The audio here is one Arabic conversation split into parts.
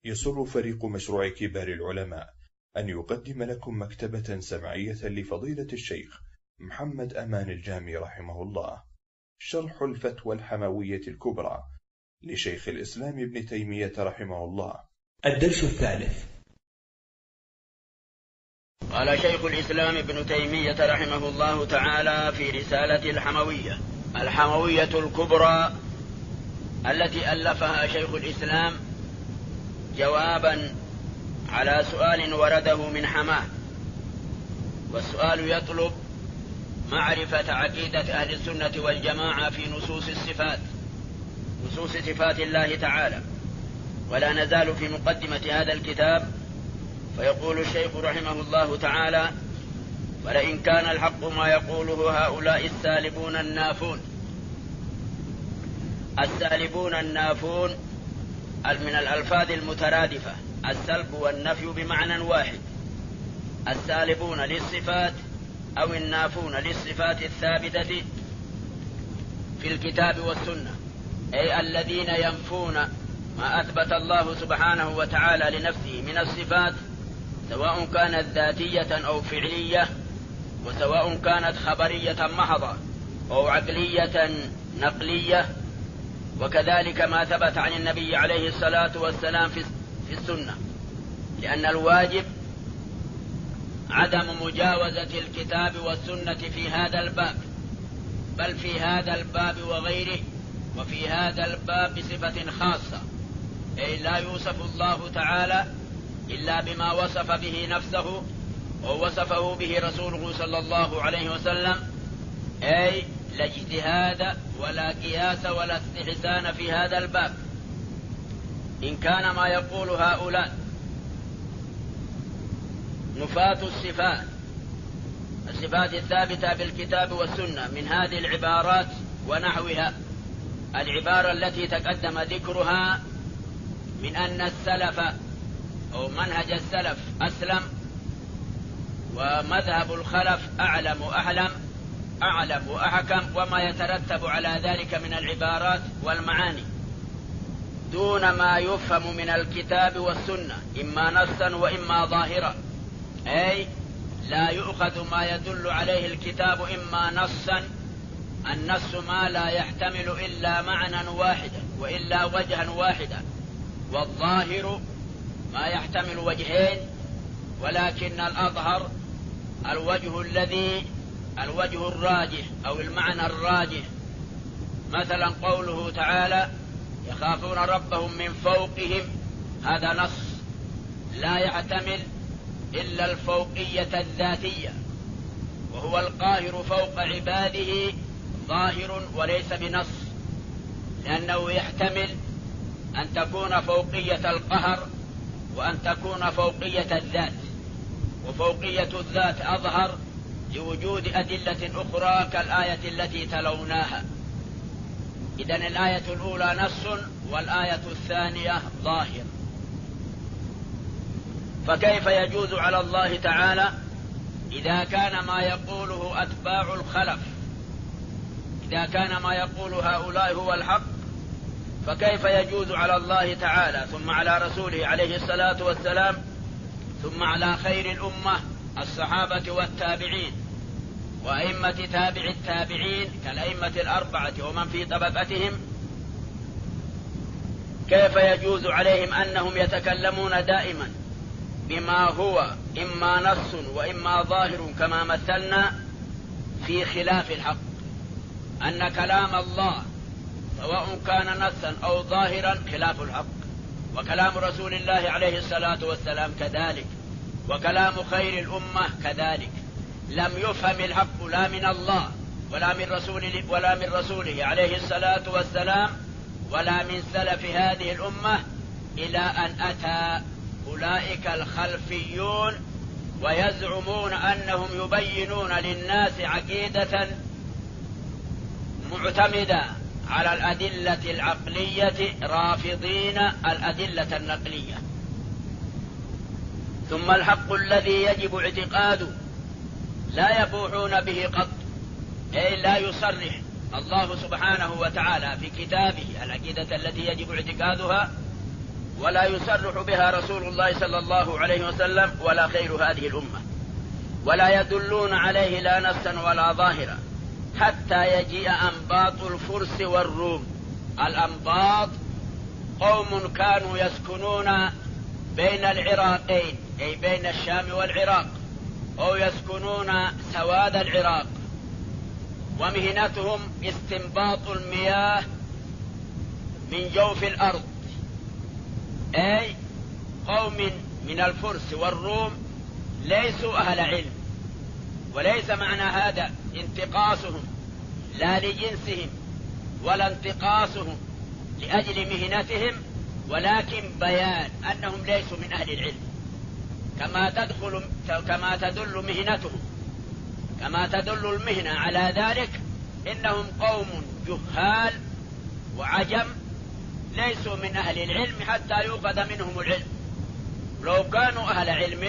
يسر فريق مشروع كبار العلماء أن يقدم لكم مكتبة سمعية لفضيلة الشيخ محمد أمان الجامي رحمه الله، شرح الفتوى الحموية الكبرى لشيخ الإسلام ابن تيمية رحمه الله. الدرس الثالث. قال شيخ الإسلام ابن تيمية رحمه الله تعالى في رسالة الحموية الكبرى التي ألفها شيخ الإسلام جوابا على سؤال ورده من حماه، والسؤال يطلب معرفة عقيدة أهل السنة والجماعة في نصوص صفات الله تعالى. ولا نزال في مقدمة هذا الكتاب، فيقول الشيخ رحمه الله تعالى: ولئن كان الحق ما يقوله هؤلاء السالبون النافون من الألفاظ المترادفة، السلب والنفي بمعنى واحد، السالبون للصفات أو النافون للصفات الثابتة في الكتاب والسنة، أي الذين ينفون ما أثبت الله سبحانه وتعالى لنفسه من الصفات، سواء كانت ذاتية أو فعلية، وسواء كانت خبرية محضة أو عقلية نقلية، وكذلك ما ثبت عن النبي عليه الصلاة والسلام في السنة، لأن الواجب عدم مجاوزة الكتاب والسنة في هذا الباب، بل في هذا الباب وغيره، وفي هذا الباب بصفة خاصة، أي لا يوصف الله تعالى إلا بما وصف به نفسه ووصفه به رسوله صلى الله عليه وسلم، أي لا اجتهاد ولا قياس ولا استحسان في هذا الباب. إن كان ما يقول هؤلاء نفاة الصفات الثابتة بالكتاب والسنة من هذه العبارات ونحوها، العبارة التي تقدم ذكرها من أن السلف أو منهج السلف أسلم، ومذهب الخلف أعلم وأحكم، وما يترتب على ذلك من العبارات والمعاني، دون ما يفهم من الكتاب والسنة، إما نصا وإما ظاهرا، أي لا يؤخذ ما يدل عليه الكتاب إما نصا، النص ما لا يحتمل إلا معنى واحدا وإلا وجها واحدا، والظاهر ما يحتمل وجهين، ولكن الأظهر الوجه الراجح أو المعنى الراجح. مثلا قوله تعالى: يخافون ربهم من فوقهم، هذا نص لا يحتمل إلا الفوقية الذاتية، وهو القاهر فوق عباده ظاهر وليس بنص، لأنه يحتمل أن تكون فوقية القهر وأن تكون فوقية الذات، وفوقية الذات أظهر لوجود أدلة أخرى كالآية التي تلوناها. إذن الآية الأولى نص والآية الثانية ظاهر. فكيف يجوز على الله تعالى إذا كان ما يقوله أتباع الخلف، إذا كان ما يقول هؤلاء هو الحق، فكيف يجوز على الله تعالى ثم على رسوله عليه الصلاة والسلام ثم على خير الأمة الصحابة والتابعين وأئمة تابع التابعين كالأئمة الأربعة ومن في طبقتهم، كيف يجوز عليهم أنهم يتكلمون دائما بما هو إما نص وإما ظاهر كما مثلنا في خلاف الحق، أن كلام الله سواء كان نصا أو ظاهرا خلاف الحق، وكلام رسول الله عليه الصلاة والسلام كذلك، وكلام خير الأمة كذلك. لم يفهم الحق لا من الله ولا من رسوله عليه الصلاة والسلام ولا من سلف هذه الأمة إلى أن أتى أولئك الخلفيون ويزعمون أنهم يبينون للناس عقيدة معتمدة على الأدلة العقلية رافضين الأدلة النقلية. ثم الحق الذي يجب اعتقاده لا يبوحون به قط، أي لا يصرح الله سبحانه وتعالى في كتابه العقيدة التي يجب اعتقادها ولا يصرح بها رسول الله صلى الله عليه وسلم ولا خير هذه الأمة، ولا يدلون عليه لا نصا ولا ظاهرا، حتى يجيء أنباط الفرس والروم. الأنباط قوم كانوا يسكنون بين العراقين، أي بين الشام والعراق، أو يسكنون سواد العراق، ومهنتهم استنباط المياه من جوف الأرض. أي قوم من الفرس والروم ليسوا أهل علم، وليس معنى هذا انتقاصهم لا لجنسهم ولا انتقاصهم لأجل مهنتهم، ولكن بيان أنهم ليسوا من أهل العلم، كما تدل مهنتهم، كما تدل المهنة على ذلك. إنهم قوم جهال وعجم ليسوا من أهل العلم حتى يؤخذ منهم العلم. لو كانوا أهل علم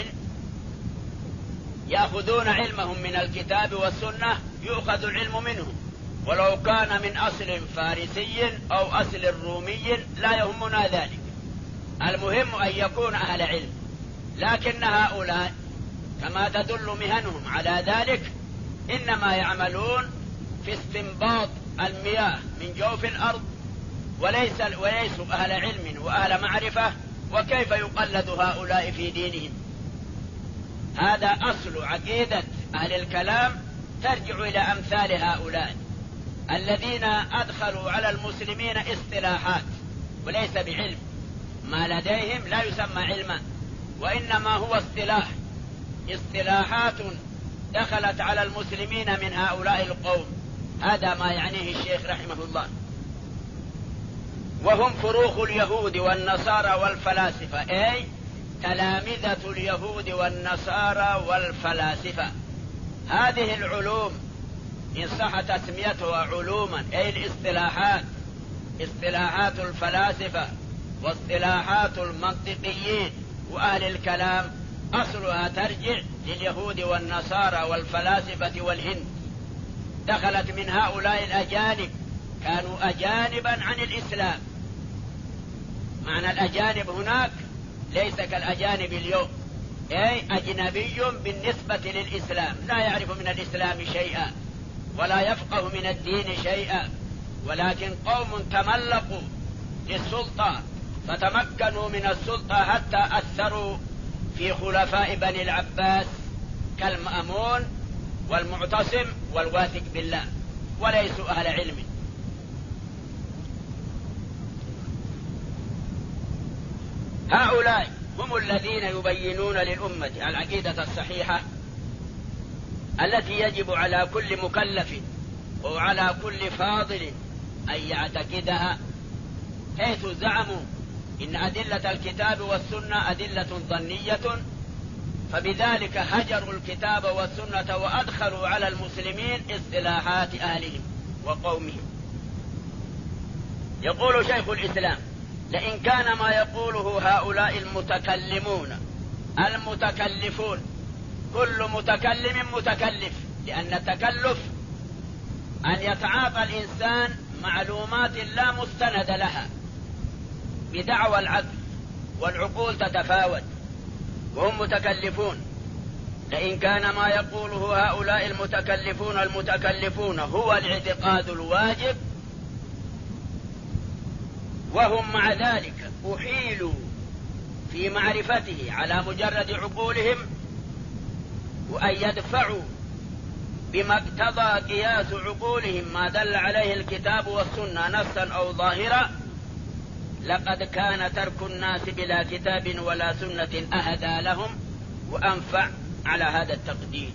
يأخذون علمهم من الكتاب والسنة يؤخذ العلم منهم، ولو كان من أصل فارسي أو أصل رومي لا يهمنا ذلك، المهم أن يكون أهل علم. لكن هؤلاء كما تدل مهنهم على ذلك إنما يعملون في استنباط المياه من جوف الأرض، وليسوا أهل علم وأهل معرفة، وكيف يقلد هؤلاء في دينهم؟ هذا أصل عقيدة أهل الكلام، ترجع إلى أمثال هؤلاء الذين أدخلوا على المسلمين اصطلاحات وليس بعلم. ما لديهم لا يسمى علما، وإنما هو اصطلاحات دخلت على المسلمين من هؤلاء القوم. هذا ما يعنيه الشيخ رحمه الله. وهم فروخ اليهود والنصارى والفلاسفة، أي تلامذة اليهود والنصارى والفلاسفة. هذه العلوم إن صح تسميتها علوما، أي الاصطلاحات، اصطلاحات الفلاسفة واصطلاحات المنطقيين وأهل الكلام، أصلها ترجع لليهود والنصارى والفلاسفة والهند. دخلت من هؤلاء الأجانب، كانوا أجانبا عن الإسلام. معنى الأجانب هناك ليس كالأجانب اليوم، أي أجنبي بالنسبة للإسلام، لا يعرف من الإسلام شيئا ولا يفقه من الدين شيئا، ولكن قوم تملقوا للسلطة فتمكنوا من السلطة حتى أثروا في خلفاء بني العباس كالمأمون والمعتصم والواثق بالله، وليسوا أهل علم. هؤلاء هم الذين يبينون للأمة العقيدة الصحيحة التي يجب على كل مكلف وعلى كل فاضل أن يعتقدها، حيث زعموا إن أدلة الكتاب والسنة أدلة ظنية، فبذلك هجروا الكتاب والسنة وأدخلوا على المسلمين اصطلاحات أهلهم وقومهم. يقول شيخ الإسلام: لئن كان ما يقوله هؤلاء المتكلمون المتكلفون، كل متكلم متكلف، لأن التكلف أن يتعاطى الإنسان معلومات لا مستند لها بدعوى العقل، والعقول تتفاوت وهم متكلفون. لئن كان ما يقوله هؤلاء المتكلفون هو الاعتقاد الواجب، وهم مع ذلك أحيلوا في معرفته على مجرد عقولهم، وأن يدفعوا بما اقتضى قياس عقولهم ما دل عليه الكتاب والسنة نصا أو ظاهرا، لقد كان ترك الناس بلا كتاب ولا سنة أهدى لهم وأنفع على هذا التقدير.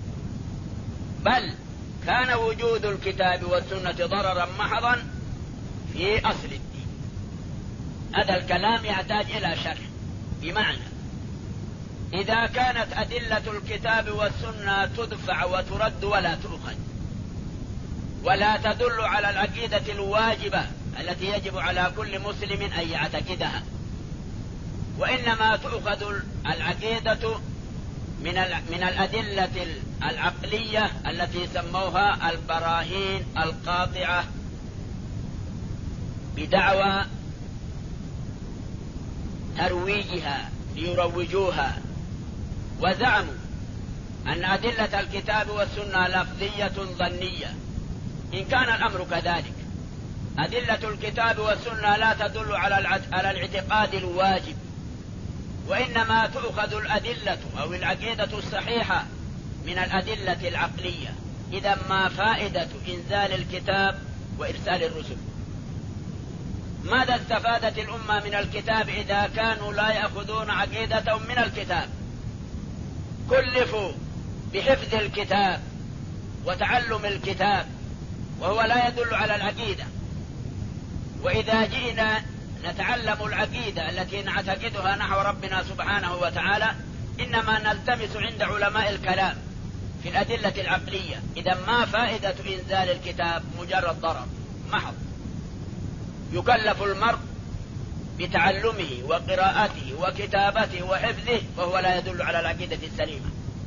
بل كان وجود الكتاب والسنة ضررا محضا في أصل الدين. هذا الكلام يحتاج إلى شرح، بمعنى إذا كانت أدلة الكتاب والسنة تدفع وترد ولا تؤخذ، ولا تدل على العقيدة الواجبة التي يجب على كل مسلم أن يعتقدها، وإنما تؤخذ العقيدة من الأدلة العقلية التي سموها البراهين القاطعة بدعوى ترويجها ليروجوها، وزعموا أن أدلة الكتاب والسنة لفظية ظنية. إن كان الأمر كذلك، أدلة الكتاب والسنة لا تدل على الاعتقاد الواجب، وإنما تؤخذ الأدلة أو العقيدة الصحيحة من الأدلة العقلية. إذا ما فائدة إنزال الكتاب وإرسال الرسل؟ ماذا استفادت الأمة من الكتاب إذا كانوا لا يأخذون عقيدتهم من الكتاب؟ كلفوا بحفظ الكتاب وتعلم الكتاب، وهو لا يدل على العقيدة. وإذا جئنا نتعلم العقيدة التي نعتقدها نحو ربنا سبحانه وتعالى، إنما نلتمس عند علماء الكلام في الأدلة العقلية. إذا ما فائدة إنزال الكتاب؟ مجرد ضرر محض. يكلف المرء بتعلمه وقراءته وكتابته وحفظه، وهو لا يدل على العقيدة السليمة.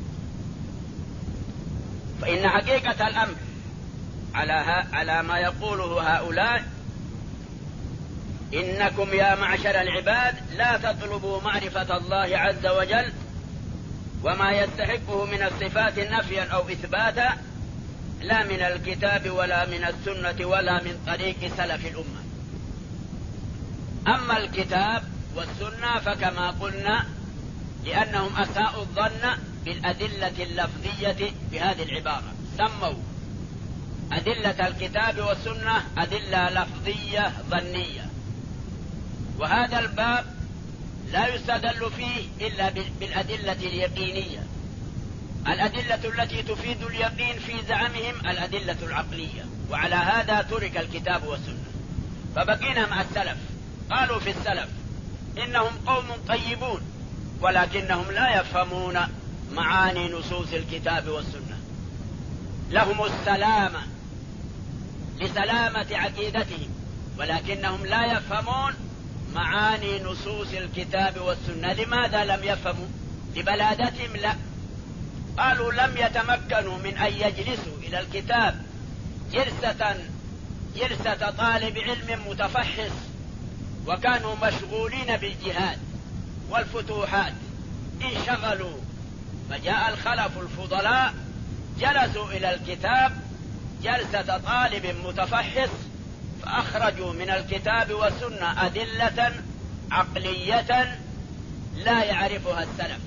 فإن حقيقة الأمر على ما يقوله هؤلاء: إنكم يا معشر العباد لا تطلبوا معرفة الله عز وجل وما يستحقه من الصفات نفيا أو إثباتا، لا من الكتاب ولا من السنة ولا من طريق سلف الأمة. أما الكتاب والسنة فكما قلنا، لأنهم أساءوا الظن بالأدلة اللفظية بهذه العبارة، سموا أدلة الكتاب والسنة أدلة لفظية ظنية. وهذا الباب لا يستدل فيه إلا بالأدلة اليقينية. الأدلة التي تفيد اليقين في زعمهم الأدلة العقلية، وعلى هذا ترك الكتاب والسنة. فبقينا مع السلف. قالوا في السلف إنهم قوم طيبون، ولكنهم لا يفهمون معاني نصوص الكتاب والسنة. لهم السلامة لسلامة عقيدتهم، ولكنهم لا يفهمون معاني نصوص الكتاب والسنة. لماذا لم يفهموا؟ لبلادتهم؟ لا، قالوا لم يتمكنوا من أن يجلسوا إلى الكتاب جلسة طالب علم متفحص، وكانوا مشغولين بالجهاد والفتوحات، انشغلوا. فجاء الخلف الفضلاء جلسوا إلى الكتاب جلسة طالب متفحص، فأخرجوا من الكتاب والسنة أدلة عقلية لا يعرفها السلف.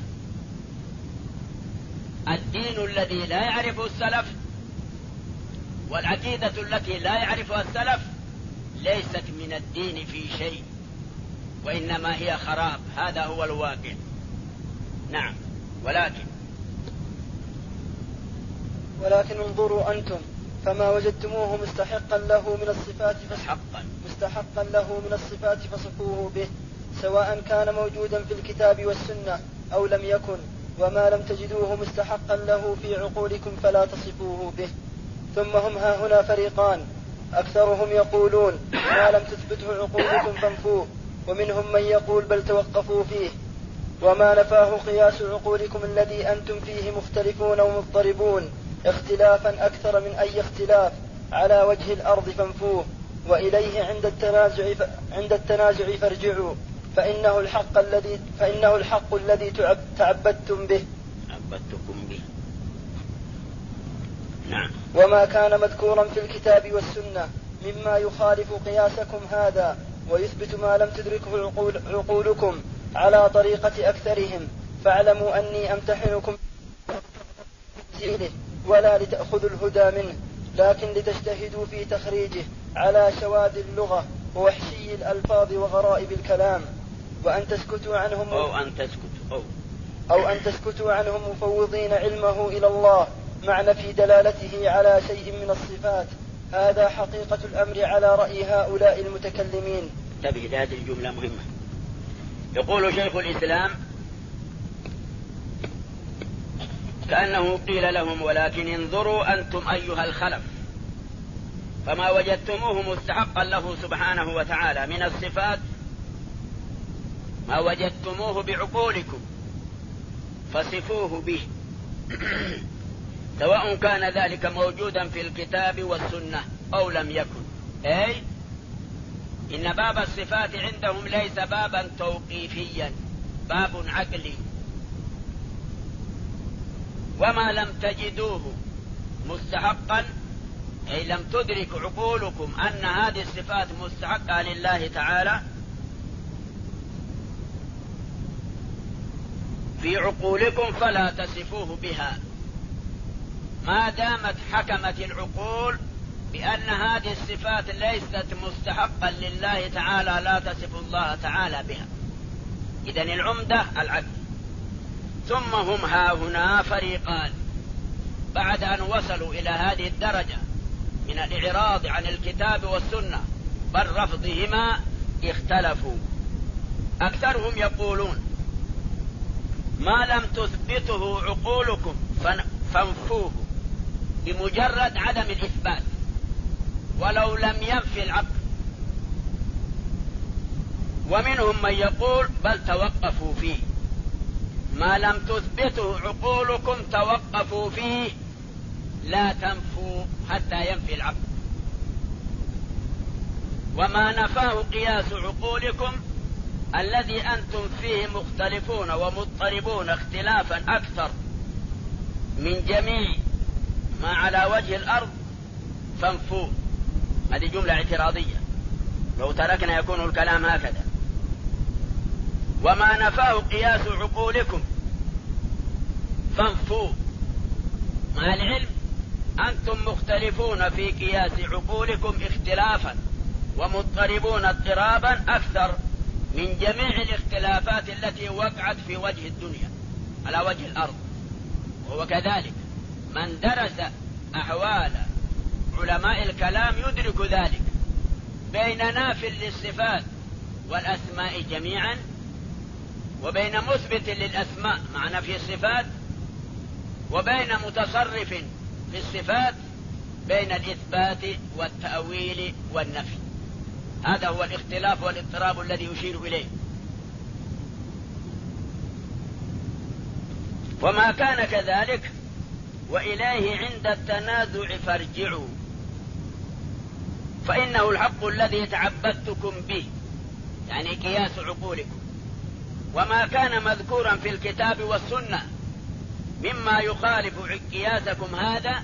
الدين الذي لا يعرفه السلف والعقيدة التي لا يعرفها السلف ليست من الدين في شيء، وإنما هي خراب. هذا هو الواقع. نعم. ولكن انظروا أنتم فما وجدتموه مستحقا له من الصفات فصفوه به، سواء كان موجودا في الكتاب والسنة أو لم يكن. وما لم تجدوه مستحقا له في عقولكم فلا تصفوه به. ثم هم هاهنا فريقان: أكثرهم يقولون ما لم تثبته عقولكم فانفوه، ومنهم من يقول بل توقفوا فيه. وما نفاه قياس عقولكم الذي أنتم فيه مختلفون ومضطربون اختلافا أكثر من أي اختلاف على وجه الأرض فانفوه، وإليه عند التنازع فارجعوا، فإنه الحق الذي تعبدتكم به. نعم. وما كان مذكورا في الكتاب والسنة مما يخالف قياسكم هذا ويثبت ما لم تدركه عقولكم على طريقة أكثرهم، فاعلموا أني أمتحنكم ولا لتأخذوا الهدى منه، لكن لتجتهدوا في تخريجه على شواذ اللغة ووحشي الألفاظ وغرائب الكلام، وأن تسكتوا عنهم أو أن تسكتوا عنهم مفوضين علمه إلى الله مع نفي دلالته على شيء من الصفات. هذا حقيقة الأمر على رأي هؤلاء المتكلمين. انتبه، هذه الجملة مهمة. يقول شيخ الإسلام كأنه قيل لهم: ولكن انظروا أنتم أيها الخلف فما وجدتموه مستحقا له سبحانه وتعالى من الصفات، ما وجدتموه بعقولكم فصفوه به، سواء كان ذلك موجودا في الكتاب والسنة أو لم يكن. أي إن باب الصفات عندهم ليس بابا توقيفيا، باب عقلي. وما لم تجدوه مستحقا، أي لم تدرك عقولكم أن هذه الصفات مستحقة لله تعالى في عقولكم، فلا تصفوه بها. ما دامت حكمت العقول بأن هذه الصفات ليست مستحقا لله تعالى لا تصف الله تعالى بها. إذن العمدة العقل. ثم هم هاهنا فريقان بعد أن وصلوا إلى هذه الدرجة من الإعراض عن الكتاب والسنة بل رفضهما، اختلفوا. أكثرهم يقولون ما لم تثبته عقولكم فانفوه بمجرد عدم الإثبات ولو لم ينفي العقل. ومنهم من يقول بل توقفوا فيه، ما لم تثبته عقولكم توقفوا فيه لا تنفوا حتى ينفي العقل. وما نفاه قياس عقولكم الذي أنتم فيه مختلفون ومضطربون اختلافا أكثر من جميع ما على وجه الأرض فانفوه. هذه جملة اعتراضية، لو تركنا يكون الكلام هكذا. وما نفاه قياس عقولكم فانفوه، مع العلم أنتم مختلفون في قياس عقولكم اختلافا ومضطربون اضطرابا أكثر من جميع الاختلافات التي وقعت في وجه الدنيا على وجه الأرض. وهو كذلك، من درس أحوال علماء الكلام يدرك ذلك، بين ناف للصفات والأسماء جميعا وبين مثبت للأسماء مع نفي الصفات، وبين متصرف في الصفات، بين الإثبات والتأويل والنفي. هذا هو الاختلاف والاضطراب الذي يشير إليه. وما كان كذلك وإليه عند التنازع فارجعوا، فإنه الحق الذي تعبدتكم به، يعني قياس عقولكم. وما كان مذكورا في الكتاب والسنة مما يخالف قياسكم هذا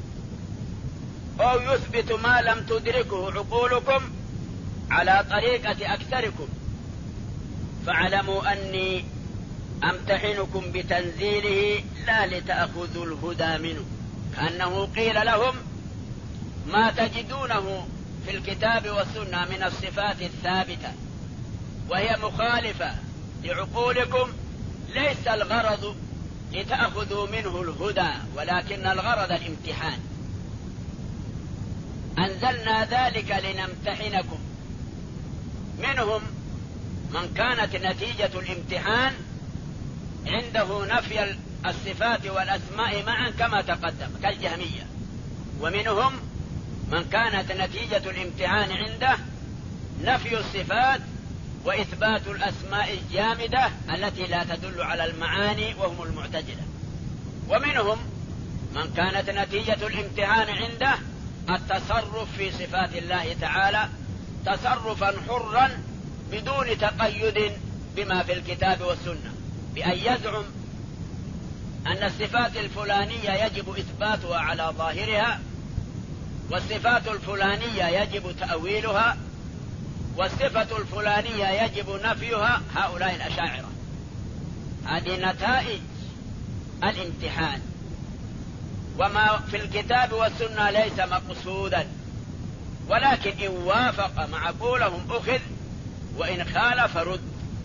أو يثبت ما لم تدركه عقولكم على طريقة أكثركم، فاعلموا أني أمتحنكم بتنزيله لا لتأخذوا الهدى منه. كأنه قيل لهم ما تجدونه في الكتاب والسنة من الصفات الثابتة وهي مخالفة لعقولكم ليس الغرض لتأخذوا منه الهدى، ولكن الغرض الامتحان. أنزلنا ذلك لنمتحنكم. منهم من كانت نتيجة الامتحان عنده نفي الصفات والأسماء معا كما تقدم كالجهمية، ومنهم من كانت نتيجة الامتحان عنده نفي الصفات وإثبات الأسماء الجامدة التي لا تدل على المعاني وهم المعتزلة، ومنهم من كانت نتيجة الامتحان عنده التصرف في صفات الله تعالى تصرفا حرا بدون تقيد بما في الكتاب والسنة، بأن يزعم أن الصفات الفلانية يجب إثباتها على ظاهرها، والصفات الفلانية يجب تأويلها، والصفة الفلانية يجب نفيها. هؤلاء الأشاعرة. هذه نتائج الامتحان، وما في الكتاب والسنة ليس مقصودا، ولكن إن وافق معقولهم أخذ وإن خالف رد.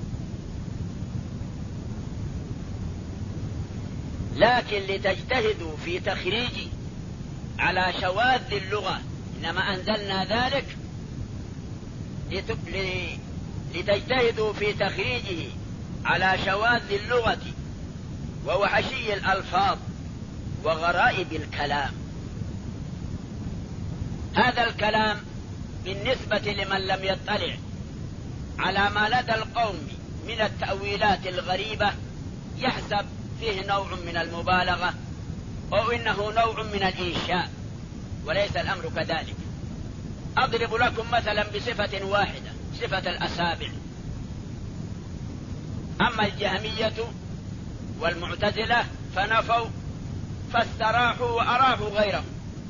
لكن لتجتهدوا في تخريج على شواذ اللغة إنما أنزلنا ذلك لتجتهدوا في تخريجه على شواذ اللغة ووحشي الألفاظ وغرائب الكلام. هذا الكلام بالنسبة لمن لم يطلع على ما لدى القوم من التأويلات الغريبة يحسب فيه نوع من المبالغة أو إنه نوع من الإنشاء، وليس الأمر كذلك. أضرب لكم مثلا بصفة واحدة. صفة الأصابع. أما الجهمية والمعتزلة فنفوا فاستراحوا وأراحوا غيرهم.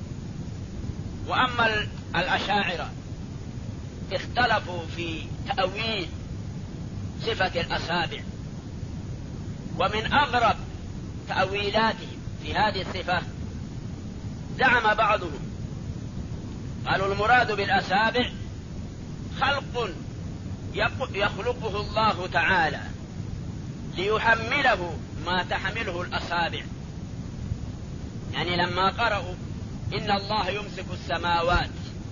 وأما الأشاعرة اختلفوا في تأويل صفة الأصابع، ومن أغرب تأويلاتهم في هذه الصفة زعم بعضهم قالوا المراد بالأصابع خلق يخلقه الله تعالى ليحمله ما تحمله الأصابع. يعني لما قرأوا إن الله يمسك السماوات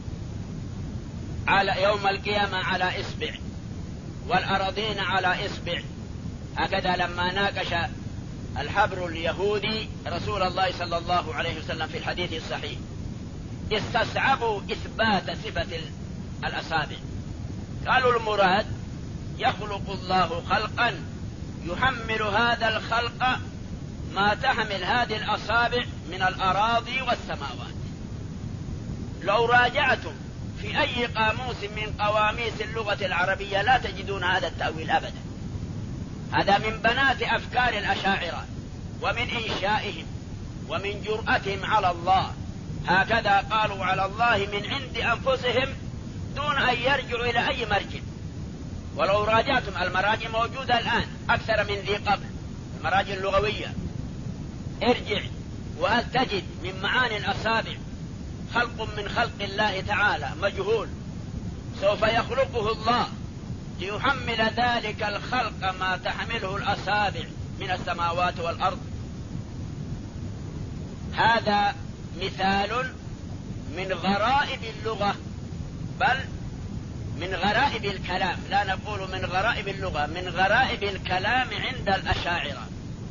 على يوم القيامة على إصبع والأراضين على إصبع، هكذا لما ناقش الحبر اليهودي رسول الله صلى الله عليه وسلم في الحديث الصحيح استصعبوا إثبات صفة الأصابع. قالوا المراد يخلق الله خلقا يحمل هذا الخلق ما تحمل هذه الأصابع من الأراضي والسماوات. لو راجعتم في أي قاموس من قواميس اللغة العربية لا تجدون هذا التأويل أبدا. هذا من بنات أفكار الأشاعرة ومن إنشائهم ومن جرأتهم على الله. هكذا قالوا على الله من عند أنفسهم دون أن يرجعوا إلى أي مرجع. ولو راجعتم المراجع موجودة الآن أكثر من ذي قبل، المراجع اللغوية، ارجع وهل تجد من معاني الأصابع خلق من خلق الله تعالى مجهول سوف يخلقه الله ليحمل ذلك الخلق ما تحمله الأصابع من السماوات والأرض. هذا مثال من غرائب اللغة، بل من غرائب الكلام، لا نقول من غرائب اللغة، من غرائب الكلام عند الأشاعرة.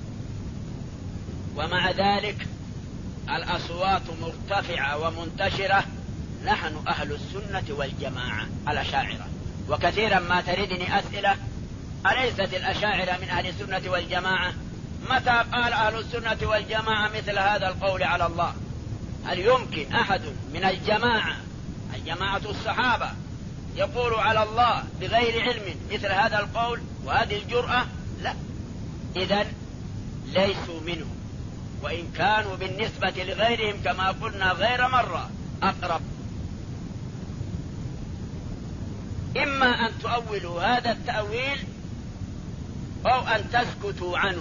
ومع ذلك الأصوات مرتفعة ومنتشرة. نحن أهل السنة والجماعة الأشاعرة. وكثيرا ما تردني أسئلة أليست الأشاعرة من أهل السنة والجماعة؟ متى قال أهل السنة والجماعة مثل هذا القول على الله؟ هل يمكن أحد من الجماعة الصحابة يقول على الله بغير علم مثل هذا القول وهذه الجرأة؟ لا. إذن ليسوا منهم، وإن كانوا بالنسبة لغيرهم كما قلنا غير مرة أقرب. إما أن تؤولوا هذا التأويل أو أن تسكتوا عنه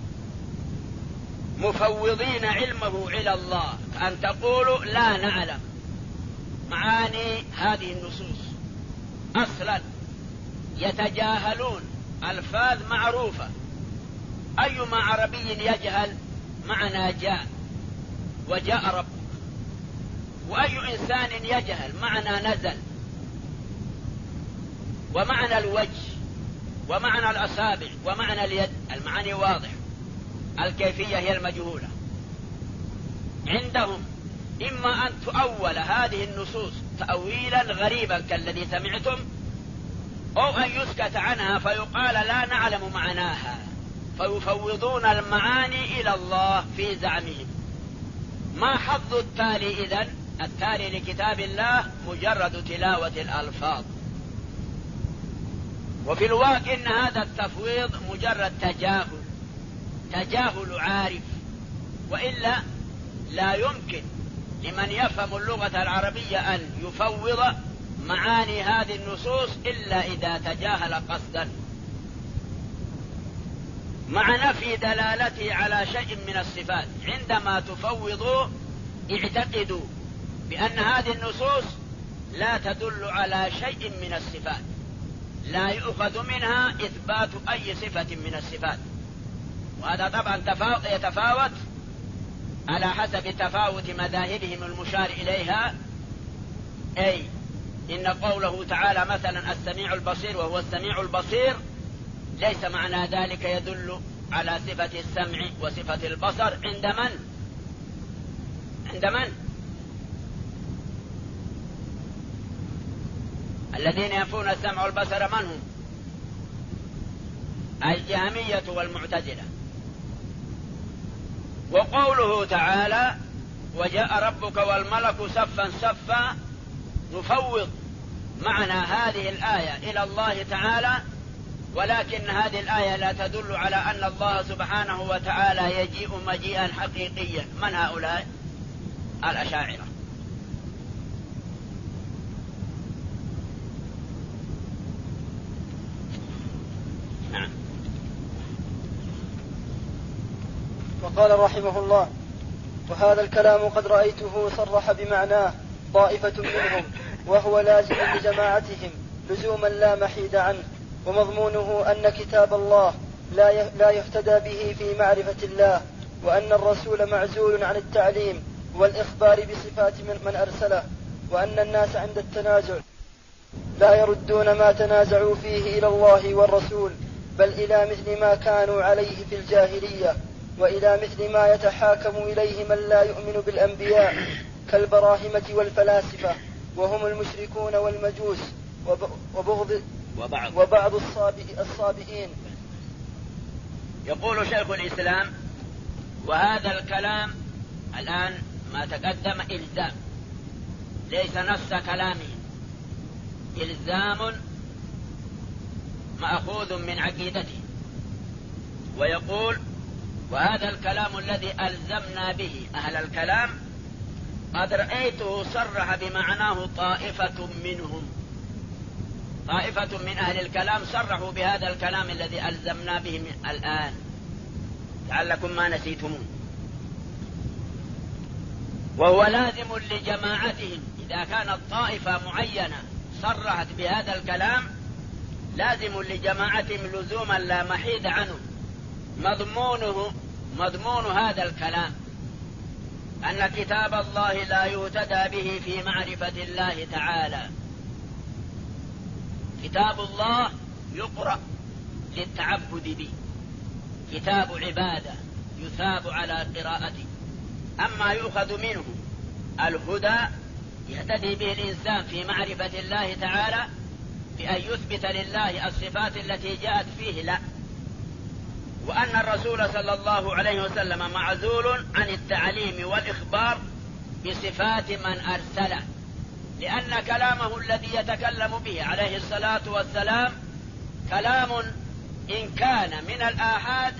مفوضين علمه إلى الله، أن تقولوا لا نعلم معاني هذه النصوص أصلا، يتجاهلون ألفاظ معروفة. أيما عربي يجهل معنى جاء وجاء ربك؟ وأي إنسان يجهل معنى نزل ومعنى الوجه ومعنى الأصابع ومعنى اليد؟ المعاني واضح، الكيفية هي المجهولة. عندهم إما أن تؤول هذه النصوص تأويلا غريبا كالذي سمعتم، أو أن يسكت عنها فيقال لا نعلم معناها، فيفوضون المعاني إلى الله في زعمهم. ما حظ التالي إذن؟ التالي لكتاب الله مجرد تلاوة الألفاظ. وفي الواقع إن هذا التفويض مجرد تجاهل عارف، وإلا لا يمكن لمن يفهم اللغة العربية أن يفوض معاني هذه النصوص إلا إذا تجاهل قصدا، مع نفي دلالته على شيء من الصفات. عندما تفوضوا اعتقدوا بأن هذه النصوص لا تدل على شيء من الصفات، لا يؤخذ منها إثبات أي صفة من الصفات. وهذا طبعا يتفاوت على حسب تفاوت مذاهبهم المشار إليها. أي إن قوله تعالى مثلا السميع البصير وهو السميع البصير ليس معنى ذلك يدل على صفة السمع وصفة البصر عند من؟ الذين ينفون السمع والبصر من هم؟ الجهمية والمعتزلة. وقوله تعالى وجاء ربك والملك صفا صفا نفوض معنى هذه الآية إلى الله تعالى، ولكن هذه الآية لا تدل على أن الله سبحانه وتعالى يجيء مجيئا حقيقيا. من هؤلاء؟ الأشاعرة. نعم. وقال رحمه الله: وهذا الكلام قد رأيته صرح بمعناه طائفة منهم، وهو لازم لجماعتهم لزوما لا محيد عنه، ومضمونه أن كتاب الله لا يهتدى به في معرفة الله، وأن الرسول معزول عن التعليم والإخبار بصفات من أرسله، وأن الناس عند التنازع لا يردون ما تنازعوا فيه إلى الله والرسول، بل إلى مثل ما كانوا عليه في الجاهلية، وإلى مثل ما يتحاكم إليه من لا يؤمن بالأنبياء كالبراهمة والفلاسفة، وهم المشركون والمجوس وبعض الصابئين. يقول شيخ الإسلام: وهذا الكلام الآن ما تقدم إلزام، ليس نفس كلامه، إلزام مأخوذ من عقيدته. ويقول: وهذا الكلام الذي ألزمنا به أهل الكلام قد رأيته صرح بمعناه طائفة منهم. طائفة من أهل الكلام صرحوا بهذا الكلام الذي ألزمنا به الآن، لعلكم ما نسيتموه. وهو لازم لجماعتهم، إذا كانت طائفة معينة صرحت بهذا الكلام لازم لجماعتهم لزوما لا محيد عنه. مضمون هذا الكلام أن كتاب الله لا يهتدى به في معرفة الله تعالى. كتاب الله يقرأ للتعبد به، كتاب عبادة يثاب على قراءته. أما يؤخذ منه الهدى يهتدي به الإنسان في معرفة الله تعالى بأن يثبت لله الصفات التي جاءت فيه، لا. وأن الرسول صلى الله عليه وسلم معزول عن التعليم والإخبار بصفات من أرسله، لأن كلامه الذي يتكلم به عليه الصلاة والسلام كلام إن كان من الآحاد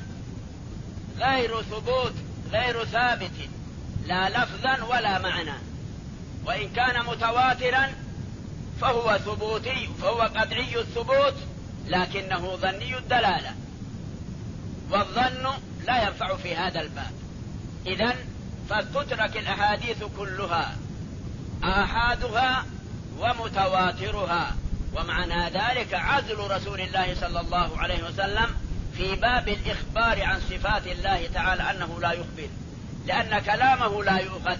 غير ثابت لا لفظا ولا معنى، وإن كان متواترا فهو قطعي الثبوت لكنه ظني الدلالة، والظن لا ينفع في هذا الباب. إذن فتترك الأحاديث كلها، آحادها ومتواترها، ومعنى ذلك عزل رسول الله صلى الله عليه وسلم في باب الإخبار عن صفات الله تعالى أنه لا يخبر، لأن كلامه لا يؤخذ.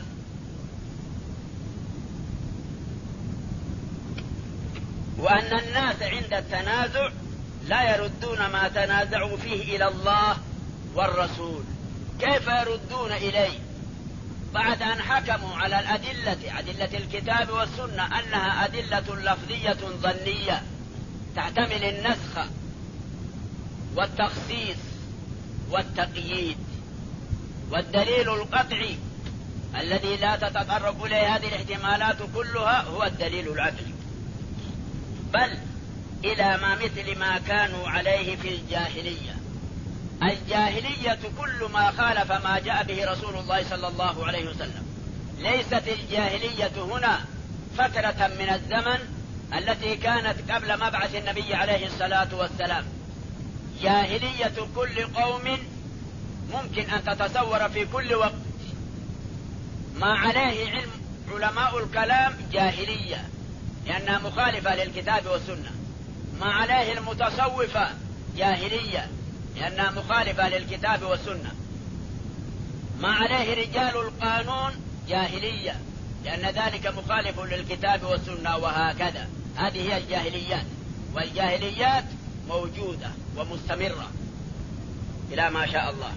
وأن الناس عند التنازع لا يردون ما تنازعوا فيه إلى الله والرسول. كيف يردون إليه بعد أن حكموا على أدلة الكتاب والسنة أنها أدلة لفظية ظنية تحتمل النسخ والتخصيص والتقييد؟ والدليل القطعي الذي لا تتطرق إليه هذه الاحتمالات كلها هو الدليل العقلي، بل إلى ما مثل ما كانوا عليه في الجاهلية. الجاهلية كل ما خالف ما جاء به رسول الله صلى الله عليه وسلم. ليست الجاهلية هنا فترة من الزمن التي كانت قبل مبعث النبي عليه الصلاة والسلام. جاهلية كل قوم ممكن أن تتصور في كل وقت. ما عليه علم علماء الكلام جاهلية لأنها مخالفة للكتاب والسنة. ما عليه المتصوفة جاهلية لأنها مخالفة للكتاب والسنة. ما عليه رجال القانون جاهلية لأن ذلك مخالف للكتاب والسنة، وهكذا. هذه هي الجاهليات، والجاهليات موجودة ومستمرة إلى ما شاء الله.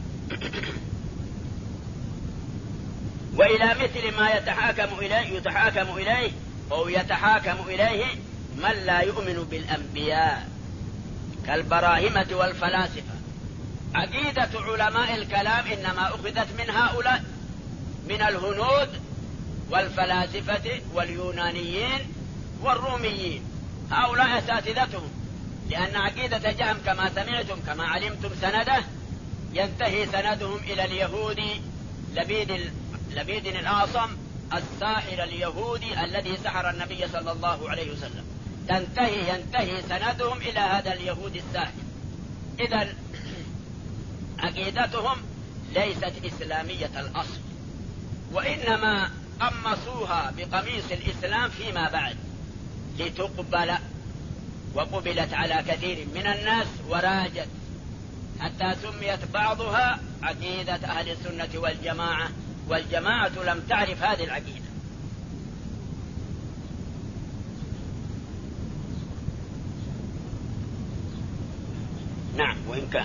وإلى مثل ما يتحاكم إليه من لا يؤمن بالأنبياء كالبراهمة والفلاسفة. عقيدة علماء الكلام إنما أخذت من هؤلاء، من الهنود والفلاسفة واليونانيين والروميين. هؤلاء أساتذتهم، لأن عقيدة جهم كما سمعتم كما علمتم سنده ينتهي سندهم إلى اليهودي لبيد الأعصم الساحر اليهودي الذي سحر النبي صلى الله عليه وسلم. ينتهي سندهم إلى هذا اليهودي الساحر. إذن عقيدتهم ليست إسلامية الأصل، وإنما قمصوها بقميص الإسلام فيما بعد لتقبل، وقبلت على كثير من الناس وراجت حتى سميت بعضها عقيدة أهل السنة والجماعة، والجماعة لم تعرف هذه العقيدة. نعم.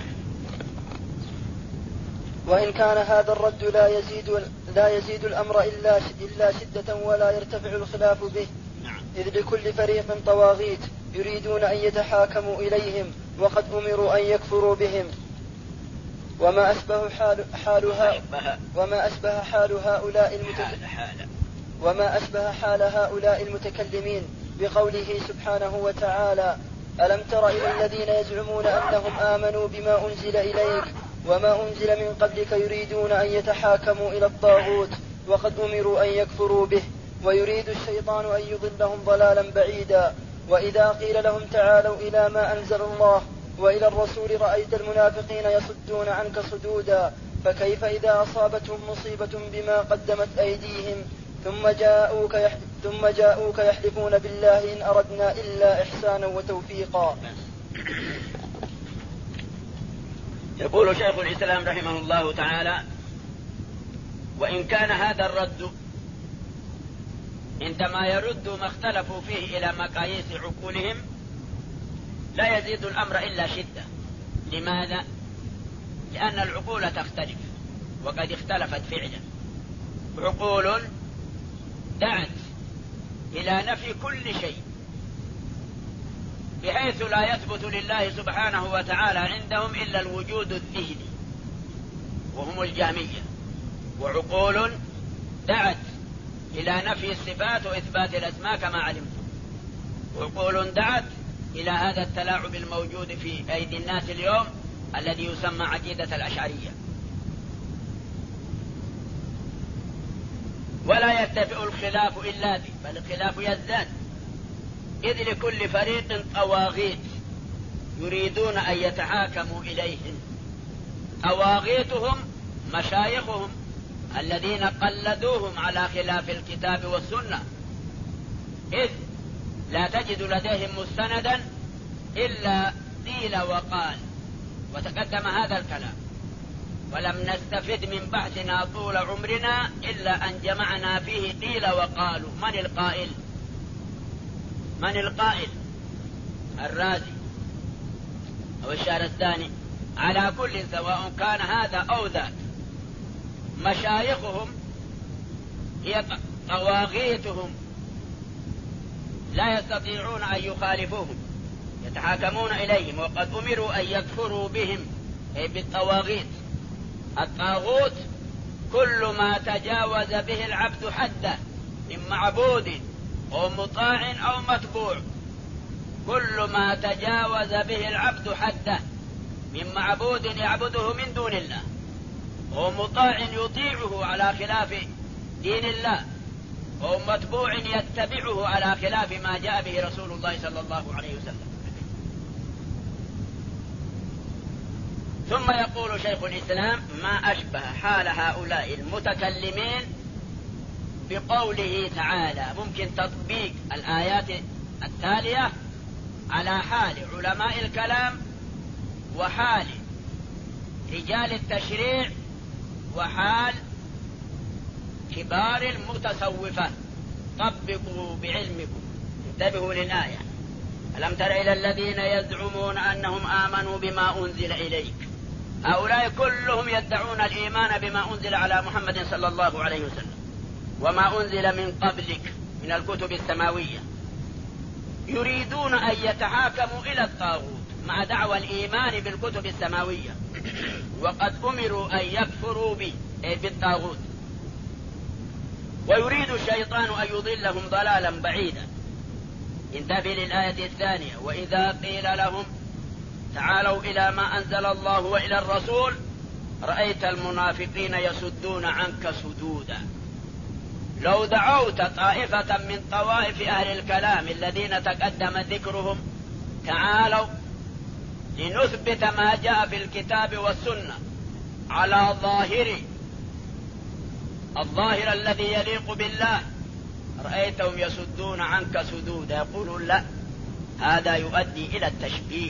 وإن كان هذا الرد لا يزيد الأمر إلا شدة ولا يرتفع الخلاف به. نعم. إذ لكل فريق طواغيت يريدون أن يتحاكموا إليهم وقد أمروا أن يكفروا بهم. وما أشبه حال هؤلاء المتكلمين بقوله سبحانه وتعالى: ألم تر إلى الذين يزعمون أنهم آمنوا بما أنزل إليك وما أنزل من قبلك يريدون أن يتحاكموا إلى الطاغوت وقد أمروا أن يكفروا به ويريد الشيطان أن يضلهم ضلالا بعيدا. وإذا قيل لهم تعالوا إلى ما أنزل الله وإلى الرسول رأيت المنافقين يصدون عنك صدودا. فكيف إذا أصابتهم مصيبة بما قدمت أيديهم ثم جاءوك يحلفون بالله إن أردنا إلا إحسانا وتوفيقا. يقول شيخ الإسلام رحمه الله تعالى: وإن كان هذا الرد عندما يرد ما اختلفوا فيه إلى مقاييس عقولهم لا يزيد الأمر إلا شدة. لماذا؟ لأن العقول تختلف، وقد اختلفت فعلا. عقول دعت إلى نفي كل شيء بحيث لا يثبت لله سبحانه وتعالى عندهم إلا الوجود الذهني، وهم الجهمية. وعقول دعت إلى نفي الصفات وإثبات الأسماء كما علمتم. وعقول دعت إلى هذا التلاعب الموجود في أيدي الناس اليوم الذي يسمى عقيدة الأشعرية. ولا يتفق الخلاف إلا به، بل الخلاف يزداد. إذ لكل فريق طواغيت يريدون أن يتحاكموا إليهم. طواغيتهم مشايخهم الذين قلدوهم على خلاف الكتاب والسنة، إذ لا تجد لديهم مستندا إلا قيل وقال. وتقدم هذا الكلام، ولم نستفد من بحثنا طول عمرنا إلا أن جمعنا فيه قيل وقالوا. من القائل؟ الرازي أو الشهرستاني. على كل سواء كان هذا أو ذاك، مشايخهم هي طواغيتهم لا يستطيعون أن يخالفوهم، يتحاكمون إليهم وقد أمروا أن يكفروا بهم، أي بالطواغيت. الطاغوت كل ما تجاوز به العبد حده من معبود أو مطاع أو متبوع. كل ما تجاوز به العبد حده من معبود يعبده من دون الله أو مطاع يطيعه على خلاف دين الله أو متبوع يتبعه على خلاف ما جاء به رسول الله صلى الله عليه وسلم. ثم يقول شيخ الإسلام: ما أشبه حال هؤلاء المتكلمين بقوله تعالى. ممكن تطبيق الآيات التالية على حال علماء الكلام وحال رجال التشريع وحال كبار المتصوفة. طبقوا بعلمكم، انتبهوا للآية: ألم تر إلى الذين يزعمون أنهم آمنوا بما أنزل إليك. هؤلاء كلهم يدعون الإيمان بما أنزل على محمد صلى الله عليه وسلم وما أنزل من قبلك من الكتب السماوية. يريدون أن يتحاكموا إلى الطاغوت مع دعوى الإيمان بالكتب السماوية، وقد أمروا أن يكفروا به، أي بالطاغوت. ويريد الشيطان أن يضلهم ضلالا بعيدا. انتبه للآية الثانية: وإذا قيل لهم تعالوا إلى ما أنزل الله وإلى الرسول رأيت المنافقين يصدون عنك صدودا. لو دعوت طائفة من طوائف أهل الكلام الذين تقدم ذكرهم تعالوا لنثبت ما جاء في الكتاب والسنة على الظاهر الذي يليق بالله، رأيتهم يصدون عنك سدودا، يقولون لا، هذا يؤدي إلى التشبيه.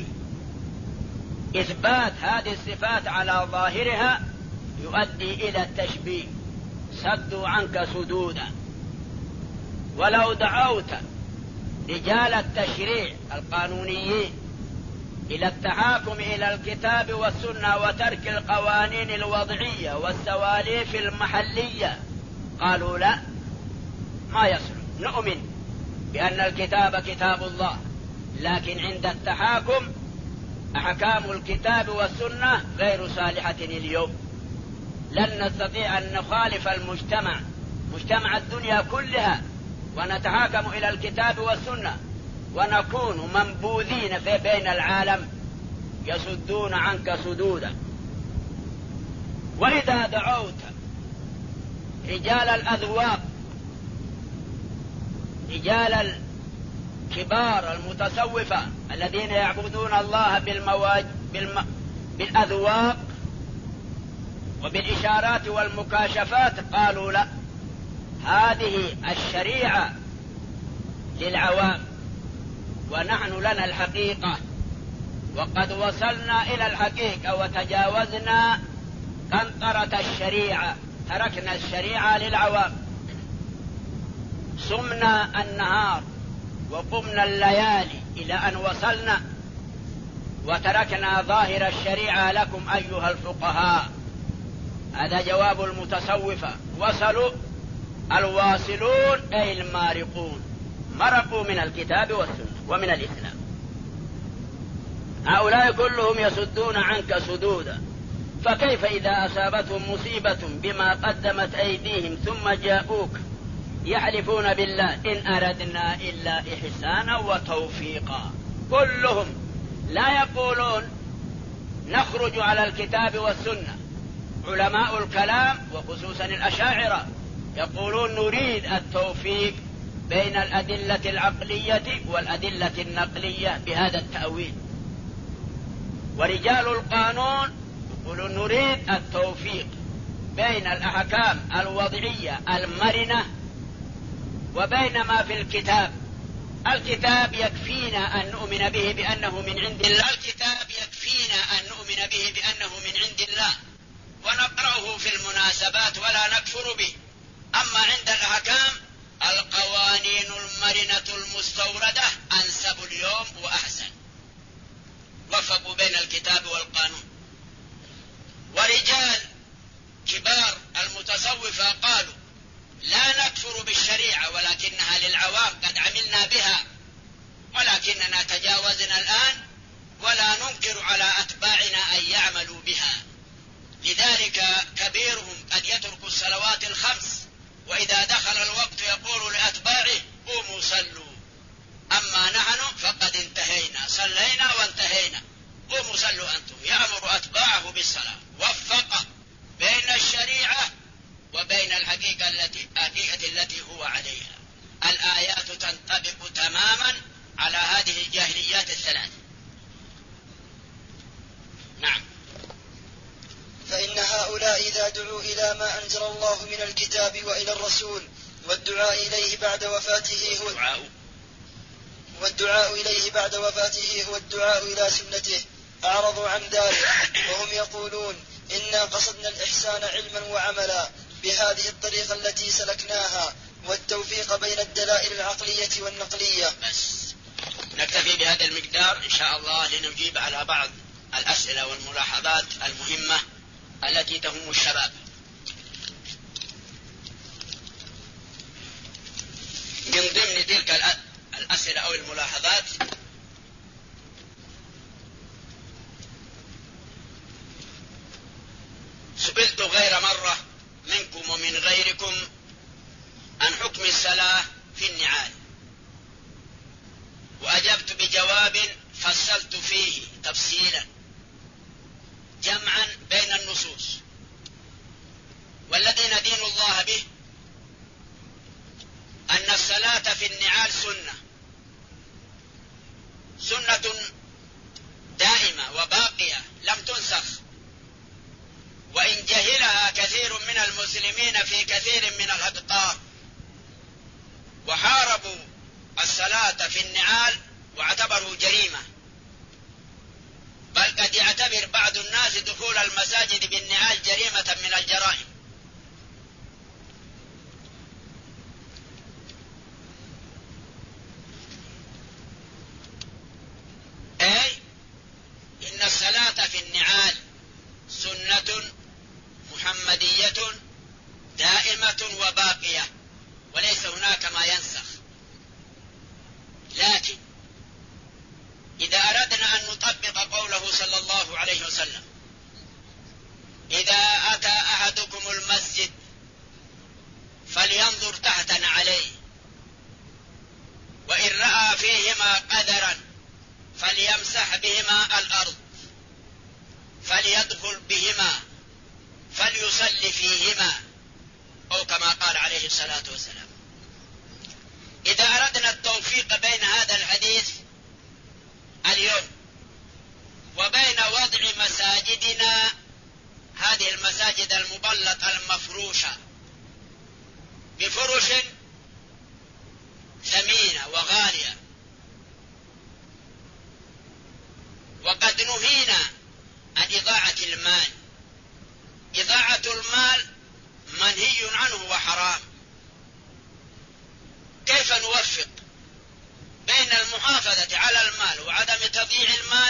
إثبات هذه الصفات على ظاهرها يؤدي إلى التشبيه، صدوا عنك سدودا. ولو دعوت رجال التشريع القانونيين إلى التحاكم إلى الكتاب والسنة وترك القوانين الوضعية والسواليف المحلية قالوا لا، ما يصلح، نؤمن بأن الكتاب كتاب الله، لكن عند التحاكم أحكام الكتاب والسنة غير صالحة اليوم. لن نستطيع أن نخالف مجتمع الدنيا كلها ونتحاكم إلى الكتاب والسنة ونكون منبوذين في بين العالم يصدون عنك سدودا. وإذا دعوت رجال الأذواق، رجال الكبار المتصوفة الذين يعبدون الله بالأذواق وبالإشارات والمكاشفات، قالوا لا، هذه الشريعة للعوام ونحن لنا الحقيقة، وقد وصلنا إلى الحقيقة وتجاوزنا قنطرة الشريعة، تركنا الشريعة للعوام، صمنا النهار وقمنا الليالي إلى أن وصلنا وتركنا ظاهر الشريعة لكم أيها الفقهاء. هذا جواب المتصوفة، وصلوا الواصلون أي المارقون، مرقوا من الكتاب والسنة ومن الإسلام. هؤلاء كلهم يصدون عنك سدودا، فكيف إذا أصابتهم مصيبة بما قدمت أيديهم ثم جاءوك يحلفون بالله إن أردنا إلا إحسانا وتوفيقا. كلهم لا يقولون نخرج على الكتاب والسنة. علماء الكلام وخصوصا الأشاعرة يقولون نريد التوفيق بين الأدلة العقلية والأدلة النقلية بهذا التأويل. ورجال القانون يقولون نريد التوفيق بين الأحكام الوضعية المرنة وبين ما في الكتاب. الكتاب يكفينا أن نؤمن به بأنه من عند الله، الكتاب يكفينا أن نؤمن به بأنه من عند الله ونقرأه في المناسبات ولا نكفر به. أما عند الأحكام القوانين المرنة المستوردة أنسب اليوم وأحسن، وفقوا بين الكتاب والقانون. ورجال كبار المتصوفة قالوا لا نكفر بالشريعة ولكنها للعوام، قد عملنا بها ولكننا تجاوزنا الآن ولا ننكر على أتباعنا أن يعملوا بها. لذلك كبيرهم قد يترك الصلوات الخمس، وإذا دخل الوقت يقول لأتباعه قوموا صلوا، أما نحن فقد انتهينا، صلينا وانتهينا، قوموا صلوا أنتم. يأمر أتباعه بالصلاة. وفق بين الشريعة وبين الحقيقة التي هو عليها. الآيات تنطبق تماما على هذه الجاهليات الثلاث. نعم. فإن هؤلاء إذا دعوا إلى ما أنزل الله من الكتاب وإلى الرسول والدعاء إليه بعد وفاته هو الدعاء إلى سنته أعرضوا عن ذلك، وهم يقولون إنا قصدنا الإحسان علما وعملا بهذه الطريقة التي سلكناها والتوفيق بين الدلائل العقلية والنقلية. بس نكتفي بهذا المقدار إن شاء الله لنجيب على بعض الأسئلة والملاحظات المهمة التي تهم الشباب. من ضمن تلك الأسئلة أو الملاحظات سئلت غير مرة منكم ومن غيركم عن حكم الصلاة في النعال. وأجبت بجواب فصلت فيه تفصيلا جمعا بين النصوص. والذي ندين الله به أن الصلاة في النعال سنة دائمة وباقية لم تنسخ، وإن جهلها كثير من المسلمين في كثير من الأقطار وحاربوا الصلاة في النعال واعتبروا جريمة، بل قد يعتبر بعض الناس دخول المساجد بالنعال جريمة من الجرائم. أي إن الصلاة في النعال سنة محمدية دائمة وباقية وليس هناك ما ينسخ. لكن إذا أردنا أن نطبق قوله صلى الله عليه وسلم: إذا أتى أحدكم المسجد فلينظر تحت نعليه، وإن رأى فيهما قدرا فليمسح بهما الأرض، فليدخل بهما فليصلي فيهما، أو كما قال عليه الصلاة والسلام. إذا أردنا التوفيق بين هذا الحديث اليوم وبين وضع مساجدنا، هذه المساجد المبلطة المفروشة بفرش ثمينة وغالية، وقد نهينا عن إضاعة المال. إضاعة المال منهي عنه وحرام. كيف نوفق بين المحافظة على المال وعدم تضييع المال،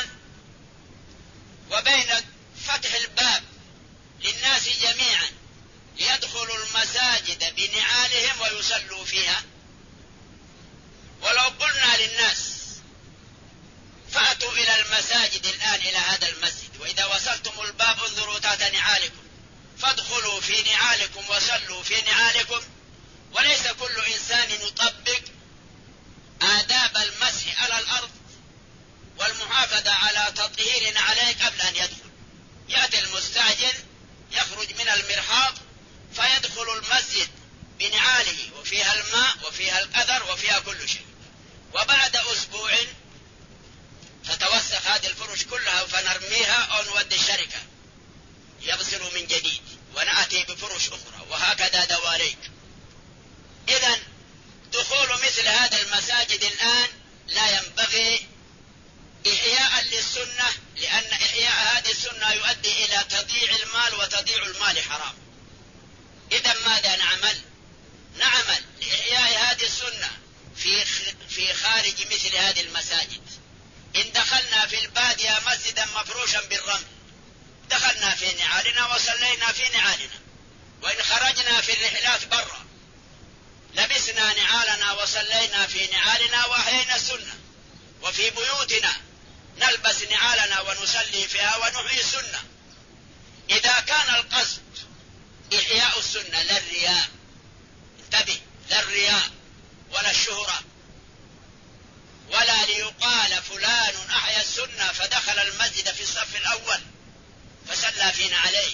وبين فتح الباب للناس جميعا ليدخلوا المساجد بنعالهم ويصلوا فيها؟ ولو قلنا للناس فأتوا إلى المساجد الآن، إلى هذا المسجد، وإذا وصلتم الباب انظروا تحت نعالكم، فادخلوا في نعالكم وصلوا في نعالكم، وليس كل إنسان يطبق آداب المسح على الأرض والمحافظة على تطهير نعاليه قبل أن يدخل. يأتي المستعجل يخرج من المرحاض فيدخل المسجد بنعاله وفيها الماء وفيها القدر وفيها كل شيء، وبعد أسبوع تتوسخ هذه الفرش كلها فنرميها أو نودي الشركة يغسلوا من جديد ونأتي بفرش أخرى، وهكذا دواليك. إذن دخول مثل هذا المساجد الآن لا ينبغي إحياء للسنة، لأن إحياء هذه السنة يؤدي إلى تضييع المال، وتضييع المال حرام. إذن ماذا نعمل؟ نعمل لإحياء هذه السنة في خارج مثل هذه المساجد. إن دخلنا في البادية مسجدا مفروشا بالرمل دخلنا في نعالنا وصلينا في نعالنا، وإن خرجنا في الرحلات برا لبسنا نعالنا وصلينا في نعالنا وأحيينا السنة، وفي بيوتنا نلبس نعالنا ونصلي فيها ونحيي السنة. إذا كان القصد إحياء السنة لا الرياء، انتبه، لا الرياء ولا الشهرة، ولا ليقال فلان أحيا السنة فدخل المسجد في الصف الأول فصلى فينا عليه،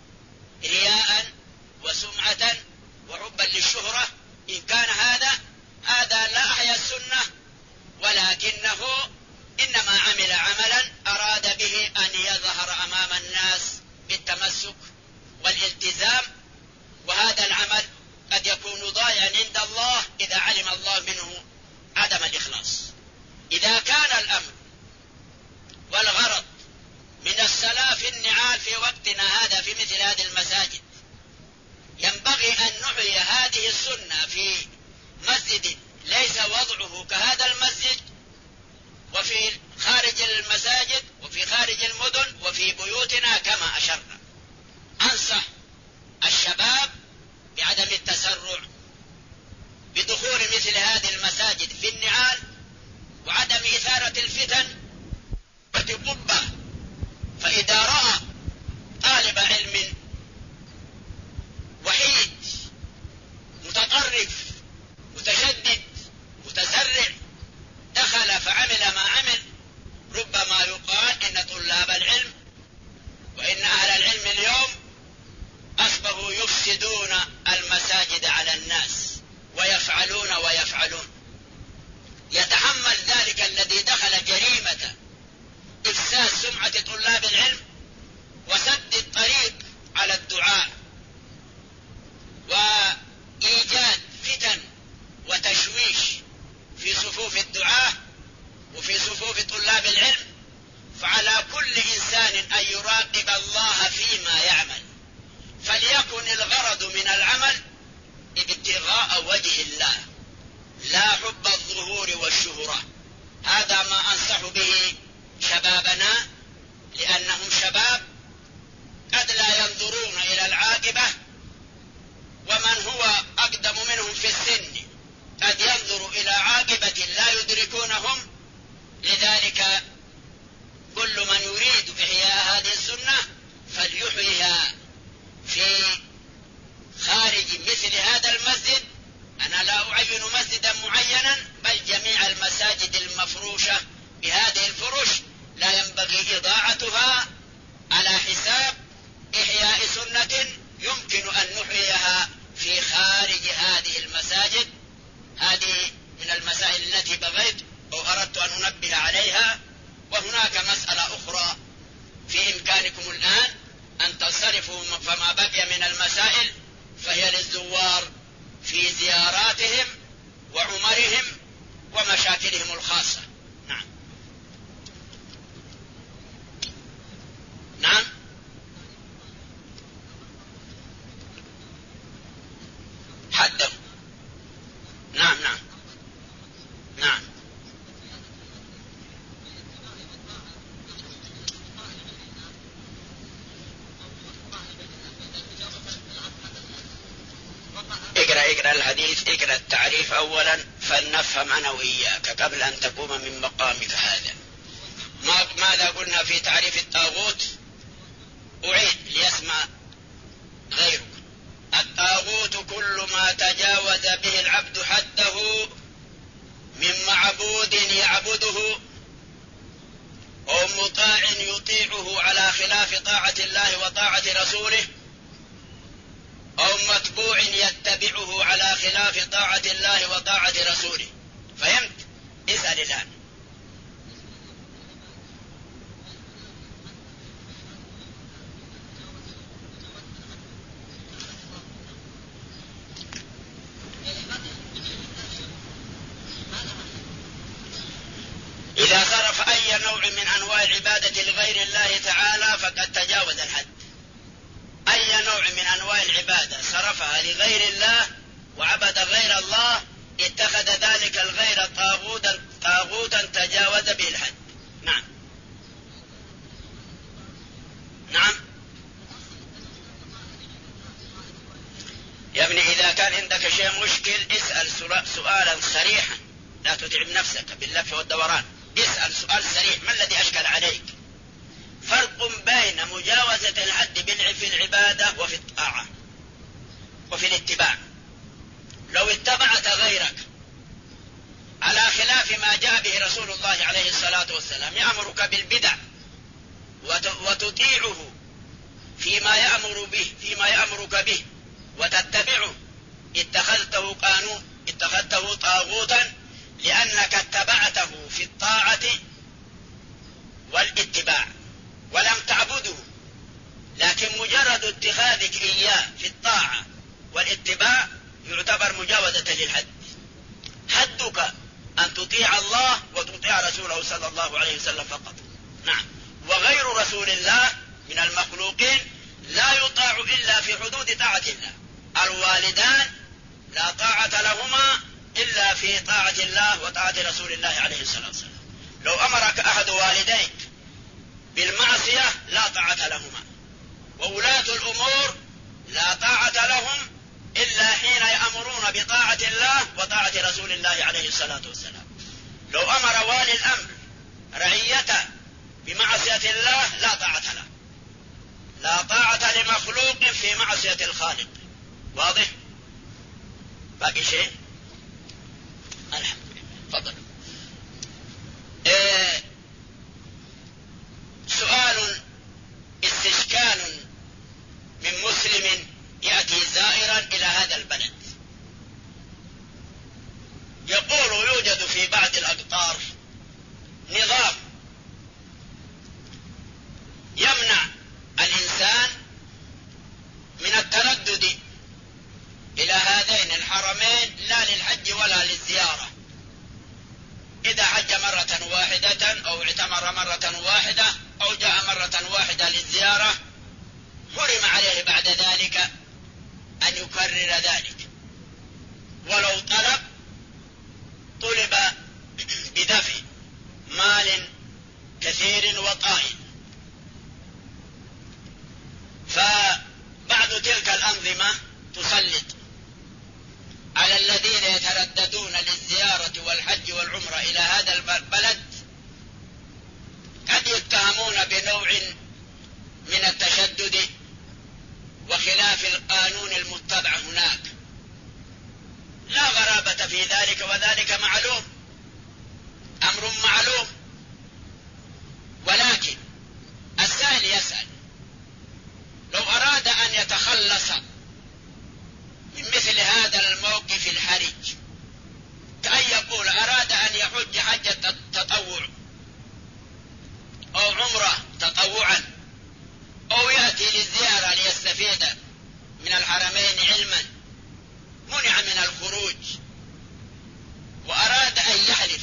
رياء وسمعة وحبا للشهرة، إن كان هذا لا أحيا السنة، ولكنه إنما عمل عملا أراد به أن يظهر أمام الناس بالتمسك والالتزام، وهذا العمل قد يكون ضائعا عند الله إذا علم الله منه عدم الإخلاص. إذا كان الأمر والغرض من الصلاة في النعال في وقتنا هذا في مثل هذه المساجد، ينبغي أن نحيي هذه السنة في مسجد ليس وضعه كهذا المسجد، وفي خارج المساجد وفي خارج المدن وفي بيوتنا كما أشرنا. أنصح الشباب بعدم التسرع بدخول مثل هذه المساجد في النعال، وعدم إثارة الفتن وتقبه. فإذا رأى طالب علم وحيد متطرف متشدد متسرع دخل فعل يفسدون المساجد على الناس ويفعلون. يتحمل ذلك الذي دخل جريمة إفساد سمعة طلاب العلم وسد الطريق على الدعاء وإيجاد فتن وتشويش في صفوف الدعاة وفي صفوف طلاب العلم. فعلى كل إنسان أن يراقب الله فيما يعمل، فليكن الغرض من العمل ابتغاء وجه الله لا حب الظهور والشهرة. هذا ما أنصح به شبابنا، لأنهم شباب قد لا ينظرون إلى العاقبة، ومن هو أقدم منهم في السن قد ينظر إلى عاقبة لا يدركونهم. لذلك كل من يريد إحياء هذه السنة فليحييها في خارج مثل هذا المسجد. أنا لا أعين مسجدا معينا، بل جميع المساجد المفروشة بهذه الفرش لا ينبغي إضاعتها على حساب إحياء سنة يمكن أن نحييها في خارج هذه المساجد. هذه من المسائل التي بغيت أو أردت أن أنبه عليها. وهناك مسألة أخرى في إمكانكم الآن أن تصرفوا فما بقي من المسائل، فهي للزوار في زياراتهم وعمرهم ومشاكلهم الخاصة. نعم نعم حدهم. نعم نعم نعم اقرأ الحديث، اقرأ التعريف أولا فلنفهم أنا وإياك قبل أن تقوم من مقامك هذا. ماذا قلنا في تعريف الطاغوت؟ أعيد ليسمع غيرك. الطاغوت كل ما تجاوز به العبد حده من معبود يعبده أو مطاع يطيعه على خلاف طاعة الله وطاعة رسوله أو متبوع يتبعه على خلاف طاعة الله وطاعة رسوله. فهمت؟ اسأل الآن. إذا صرف أي نوع من أنواع العبادة لغير الله تعالى فقد تجاوز الحد. أي نوع من أنواع العبادة صرفها لغير الله وعبد غير الله اتخذ ذلك الغير طاغوتا تجاوز به الحد. نعم نعم يا ابني، إذا كان عندك شيء مشكل اسأل سؤالا صريحا، لا تتعب نفسك باللف والدوران. اسأل سؤال صريح، ما الذي أشكل عليك؟ فرق بين مجاوزة الحد في العبادة وفي الطاعة وفي الاتباع. لو اتبعت غيرك على خلاف ما جاء به رسول الله عليه الصلاة والسلام يأمرك بالبدع وتطيعه فيما يأمرك به وتتبعه، اتخذته طاغوتا، لأنك اتبعته في الطاعة والاتباع ولم تعبده. لكن مجرد اتخاذك إياه في الطاعة والاتباع يعتبر مجاوزة للحد. حدك أن تطيع الله وتطيع رسوله صلى الله عليه وسلم فقط. نعم. وغير رسول الله من المخلوقين لا يطاع إلا في حدود طاعة الله. الوالدان لا طاعة لهما إلا في طاعة الله وطاعة رسول الله عليه الصلاة والسلام. لو أمرك أحد والديك بالمعصية لا طاعة لهما. وولاة الأمور لا طاعة لهم إلا حين يأمرون بطاعة الله وطاعة رسول الله عليه الصلاة والسلام. لو أمر والي الأمر رعيته بمعصية الله لا طاعة له. لا طاعة لمخلوق في معصية الخالق. واضح؟ باقي شيء؟ الحمد لله. تفضل. سؤال استشكال من مسلم يأتي مرة واحدة أو جاء مرة واحدة للزيارة حرم عليه بعد ذلك أن يكرر ذلك، ولو طلب بدفع مال كثير وطائل. فبعض تلك الأنظمة تسلط على الذين يترددون للزيارة والحج والعمرة إلى هذا البلد، قد يتهمون بنوع من التشدد وخلاف القانون المتبع هناك. لا غرابة في ذلك، وذلك معلوم، أمر معلوم. ولكن السائل يسأل: لو أراد أن يتخلص من مثل هذا الموقف الحرج، كأن يقول أراد أن يحج حجة تطوع أو عمرة تطوعا، أو يأتي للزيارة ليستفيد من الحرمين علما، منع من الخروج، وأراد أن يحلف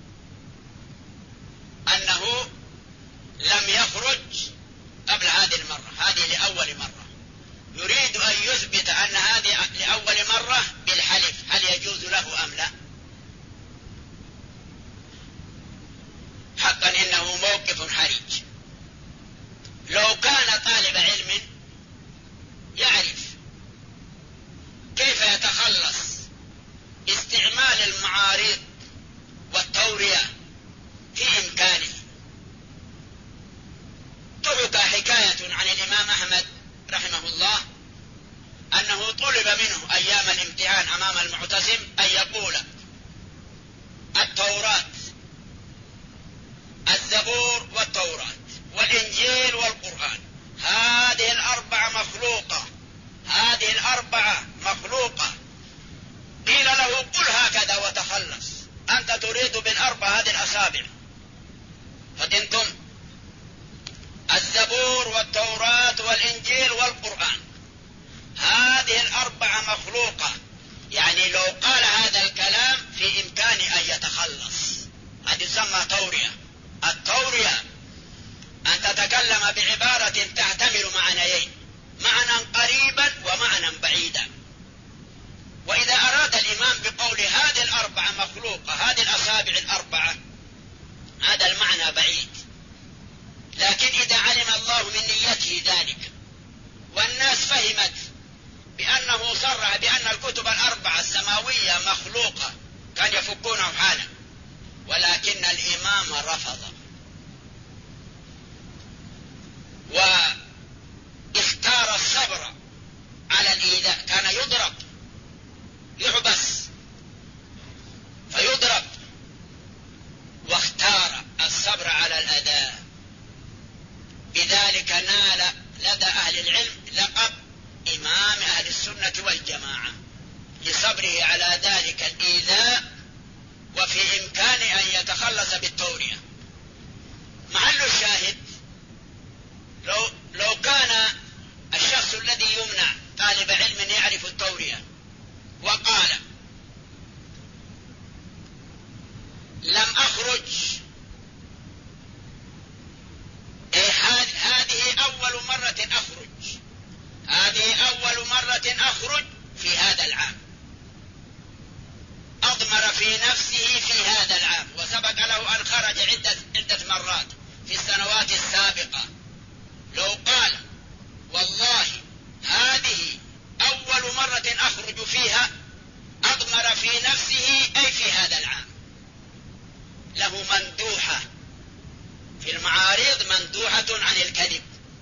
أنه لم يخرج قبل هذه المرة، هذه لأول مرة، يريد أن يثبت أن هذه لأول مرة بالحلف، هل يجوز له أم لا؟ حقا إنه موقف حرج. لو كان طالب علم يعرف كيف يتخلص استعمال المعارض والتورية في إمكانه. تحكى حكاية عن الإمام أحمد رحمه الله أنه طلب منه أيام الامتحان أمام المعتصم أن يقول التوراة، الزبور والتوراة والإنجيل والقرآن، هذه الأربعة مخلوقة، هذه الأربعة مخلوقة. قيل له قل هكذا وتخلص، أنت تريد بالأربعة هذه الأصابع، فدنتم الزبور والتوراة والإنجيل والقرآن، هذه الأربعة مخلوقة. يعني لو قال هذا الكلام في إمكانه أن يتخلص. هذه تسمى تورية. التورية أن تتكلم بعبارة تحتمل معنيين، معنى قريبا ومعنى بعيدا. وإذا أراد الإمام بقول هذه الأربعة مخلوقة، هذه الأصابع الأربعة، هذا المعنى بعيد. لكن إذا علم الله من نيته ذلك والناس فهمت بأنه صرح بأن الكتب الأربعة السماوية مخلوقة، كان يفكونه حالا. ولكن الإمام رفض واختار الصبر على الإيذاء. كان يضرب، يحبس فيضرب، واختار الصبر على الأذى. بذلك نال لدى أهل العلم لقب إمام أهل السنة والجماعة، لصبره على ذلك الإيذاء، وفي إمكانه أن يتخلص بالتورية. محل الشاهد: لو كان الشخص الذي يمنع طالب علم يعرف التورية وقال لم أخرج، هذه أول مرة أخرج، هذه أول مرة أخرج في هذا العام، أضمر في نفسه في هذا العام، وسبق له أن خرج عدة مرات في السنوات السابقة. لو قال والله هذه أول مرة أخرج فيها، أضمر في نفسه أي في هذا العام، له مندوحة في المعارض، مندوحة عن الكذب،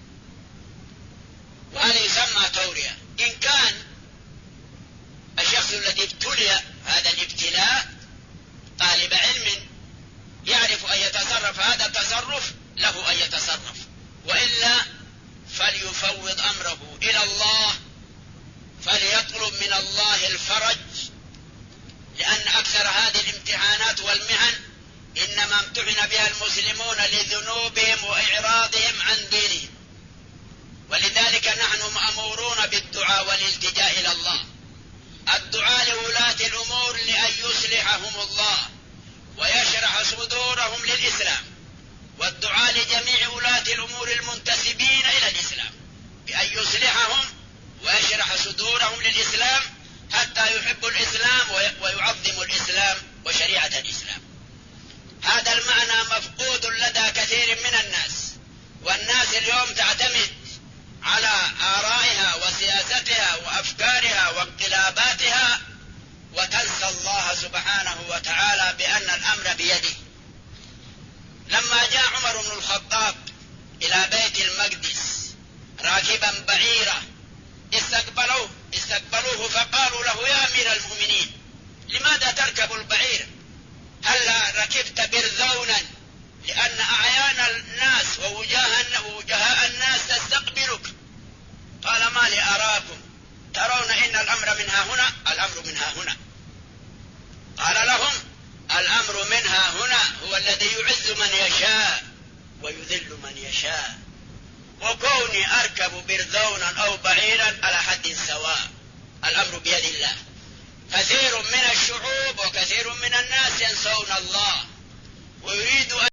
وهذا يسمى تورية. إن كان الشخص الذي ابتلي هذا الابتلاء طالب علم يعرف أن يتصرف هذا التصرف، له أن يتصرف، وإلا فليفوض أمره إلى الله، فليطلب من الله الفرج، لأن أكثر هذه الامتحانات والمحن إنما امتحن بها المسلمون لذنوبهم وإعراضهم عن دينهم. ولذلك نحن مأمورون بالدعاء والالتجاء إلى الله، الدعاء لولاة الأمور لأن يصلحهم الله ويشرح صدورهم للإسلام، والدعاء لجميع ولاة الأمور المنتسبين إلى الإسلام بأن يصلحهم ويشرح صدورهم للإسلام حتى يحبوا الإسلام ويعظموا الإسلام وشريعة الإسلام. هذا المعنى مفقود لدى كثير من الناس، والناس اليوم تعتمد على آرائها وسياستها وأفكارها وانقلاباتها وتنسى الله سبحانه وتعالى بأن الأمر بيده. لما جاء عمر بن الخطاب إلى بيت المقدس راكبا بعيرة استقبلوه فقالوا له: يا أمير المؤمنين، لماذا تركب البعير؟ هل ركبت برذونا؟ لأن أعيان الناس ووجهاء الناس تستقبلك. قال: ما لي أراكم ترون إن الأمر منها هنا؟ الأمر منها هنا. قال لهم: الأمر منها هنا هو الذي يعز من يشاء ويذل من يشاء، وكوني أركب برذونا أو بعيرا على حد سواء، الأمر بيد الله. كثير من الشعوب وكثير من الناس ينسون الله ويريد